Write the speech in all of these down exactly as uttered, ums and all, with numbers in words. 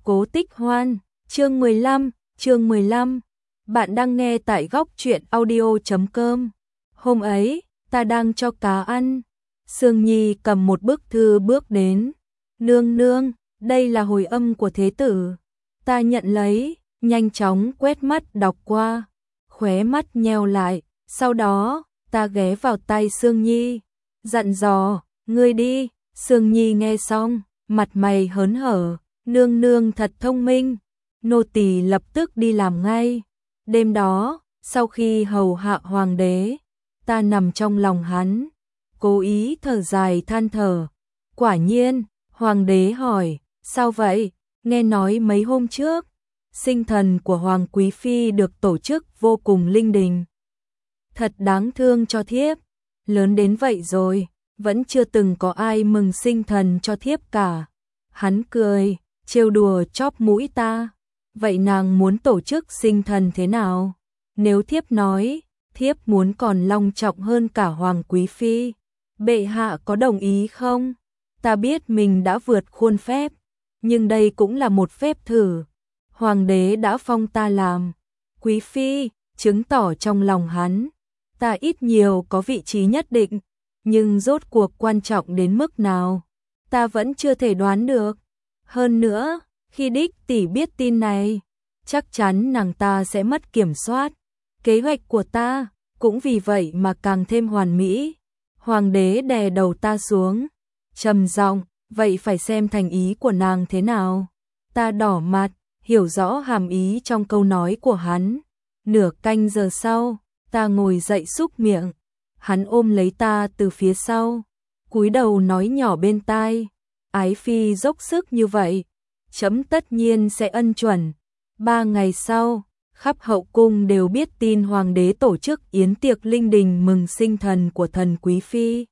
Cố Tích Hoan, chương mười lăm, chương mười lăm. Bạn đang nghe tại góc truyện audio chấm com. Hôm ấy, ta đang cho cá ăn. Sương Nhi cầm một bức thư bước đến. Nương nương, đây là hồi âm của thế tử. Ta nhận lấy, nhanh chóng quét mắt đọc qua. Khóe mắt nheo lại, sau đó, ta ghé vào tay Sương Nhi. Dặn dò, ngươi đi. Sương Nhi nghe xong, mặt mày hớn hở. Nương nương thật thông minh. Nô tỳ lập tức đi làm ngay. Đêm đó, sau khi hầu hạ hoàng đế, ta nằm trong lòng hắn, cố ý thở dài than thở. Quả nhiên, hoàng đế hỏi, sao vậy? Nghe nói mấy hôm trước, sinh thần của hoàng quý phi được tổ chức vô cùng linh đình. Thật đáng thương cho thiếp, lớn đến vậy rồi, vẫn chưa từng có ai mừng sinh thần cho thiếp cả. Hắn cười, trêu đùa chóp mũi ta. Vậy nàng muốn tổ chức sinh thần thế nào? Nếu thiếp nói, thiếp muốn còn long trọng hơn cả hoàng quý phi, bệ hạ có đồng ý không? Ta biết mình đã vượt khuôn phép, nhưng đây cũng là một phép thử. Hoàng đế đã phong ta làm quý phi, chứng tỏ trong lòng hắn, ta ít nhiều có vị trí nhất định, nhưng rốt cuộc quan trọng đến mức nào, ta vẫn chưa thể đoán được. Hơn nữa, khi đích tỷ biết tin này, chắc chắn nàng ta sẽ mất kiểm soát. Kế hoạch của ta cũng vì vậy mà càng thêm hoàn mỹ. Hoàng đế đè đầu ta xuống, trầm giọng, vậy phải xem thành ý của nàng thế nào. Ta đỏ mặt, hiểu rõ hàm ý trong câu nói của hắn. Nửa canh giờ sau, ta ngồi dậy súc miệng. Hắn ôm lấy ta từ phía sau, cúi đầu nói nhỏ bên tai, ái phi dốc sức như vậy, chấm tất nhiên sẽ ân chuẩn. Ba ngày sau, khắp hậu cung đều biết tin hoàng đế tổ chức yến tiệc linh đình mừng sinh thần của thần quý phi.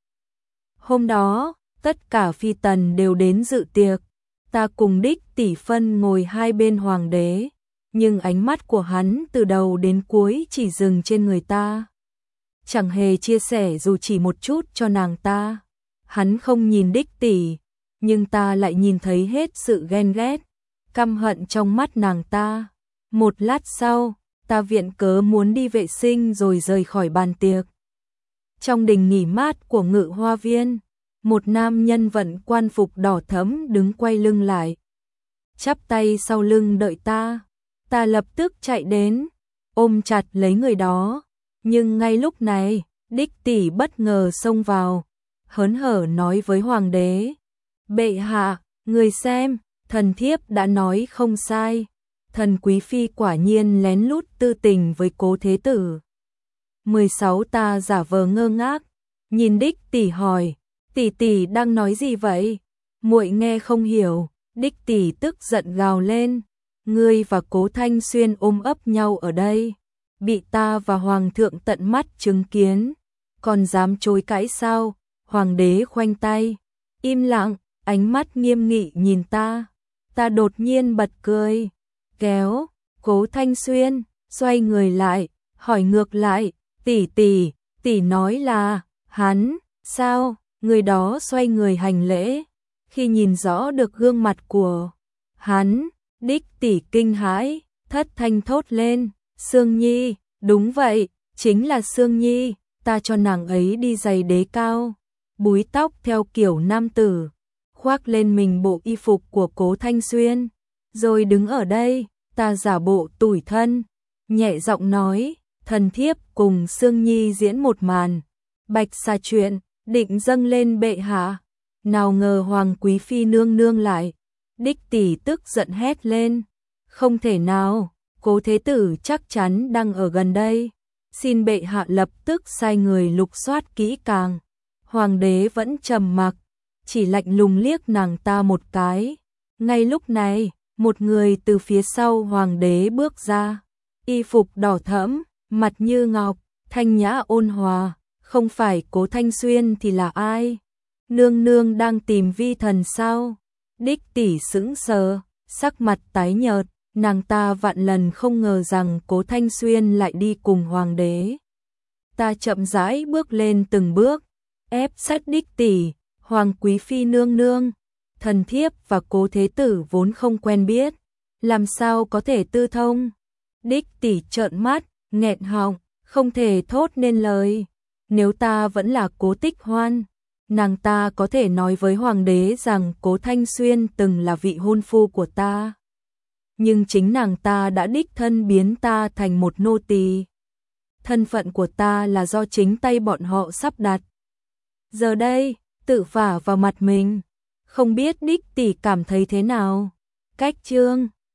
Hôm đó, tất cả phi tần đều đến dự tiệc. Ta cùng đích tỷ phân ngồi hai bên hoàng đế, nhưng ánh mắt của hắn từ đầu đến cuối chỉ dừng trên người ta. Chẳng hề chia sẻ dù chỉ một chút cho nàng ta. Hắn không nhìn đích tỷ, nhưng ta lại nhìn thấy hết sự ghen ghét, căm hận trong mắt nàng ta. Một lát sau, ta viện cớ muốn đi vệ sinh rồi rời khỏi bàn tiệc. Trong đình nghỉ mát của Ngự Hoa Viên, một nam nhân vận quan phục đỏ thẫm đứng quay lưng lại, chắp tay sau lưng đợi ta. Ta lập tức chạy đến, ôm chặt lấy người đó, nhưng ngay lúc này, đích tỷ bất ngờ xông vào, hớn hở nói với hoàng đế, bệ hạ, người xem, thần thiếp đã nói không sai, thần quý phi quả nhiên lén lút tư tình với cố thế tử. mười sáu Ta giả vờ ngơ ngác, nhìn đích tỷ hỏi, tỷ tỷ đang nói gì vậy? Muội nghe không hiểu. Đích tỷ tức giận gào lên, ngươi và Cố Thanh Xuyên ôm ấp nhau ở đây, bị ta và hoàng thượng tận mắt chứng kiến, còn dám chối cãi sao? Hoàng đế khoanh tay, im lặng, ánh mắt nghiêm nghị nhìn ta. Ta đột nhiên bật cười, kéo Cố Thanh Xuyên xoay người lại, hỏi ngược lại, tỷ tỷ, tỷ nói là hắn, sao? Người đó xoay người hành lễ. Khi nhìn rõ được gương mặt của hắn, đích tỷ kinh hãi, thất thanh thốt lên, Sương Nhi, đúng vậy, chính là Sương Nhi, ta cho nàng ấy đi giày đế cao, búi tóc theo kiểu nam tử, khoác lên mình bộ y phục của Cố Thanh Xuyên, rồi đứng ở đây. Ta giả bộ tủi thân, nhẹ giọng nói, thần thiếp cùng Sương Nhi diễn một màn bạch xà chuyện, định dâng lên bệ hạ. Nào ngờ hoàng quý phi nương nương lại. Đích tỷ tức giận hét lên, không thể nào, cố thế tử chắc chắn đang ở gần đây, xin bệ hạ lập tức sai người lục soát kỹ càng. Hoàng đế vẫn trầm mặc, chỉ lạnh lùng liếc nàng ta một cái. Ngay lúc này, một người từ phía sau hoàng đế bước ra, y phục đỏ thẫm, mặt như ngọc, thanh nhã ôn hòa, không phải Cố Thanh Xuyên thì là ai? Nương nương đang tìm vi thần sao? Đích tỷ sững sờ, sắc mặt tái nhợt, nàng ta vạn lần không ngờ rằng Cố Thanh Xuyên lại đi cùng hoàng đế. Ta chậm rãi bước lên từng bước, ép sát đích tỷ, hoàng quý phi nương nương, thần thiếp và Cố thế tử vốn không quen biết, làm sao có thể tư thông? Đích tỷ trợn mắt, nghẹn họng, không thể thốt nên lời. Nếu ta vẫn là Cố Tích Hoan, nàng ta có thể nói với hoàng đế rằng Cố Thanh Xuyên từng là vị hôn phu của ta. Nhưng chính nàng ta đã đích thân biến ta thành một nô tỳ. Thân phận của ta là do chính tay bọn họ sắp đặt. Giờ đây, tự vả vào mặt mình. Không biết đích tỷ cảm thấy thế nào? Cách chương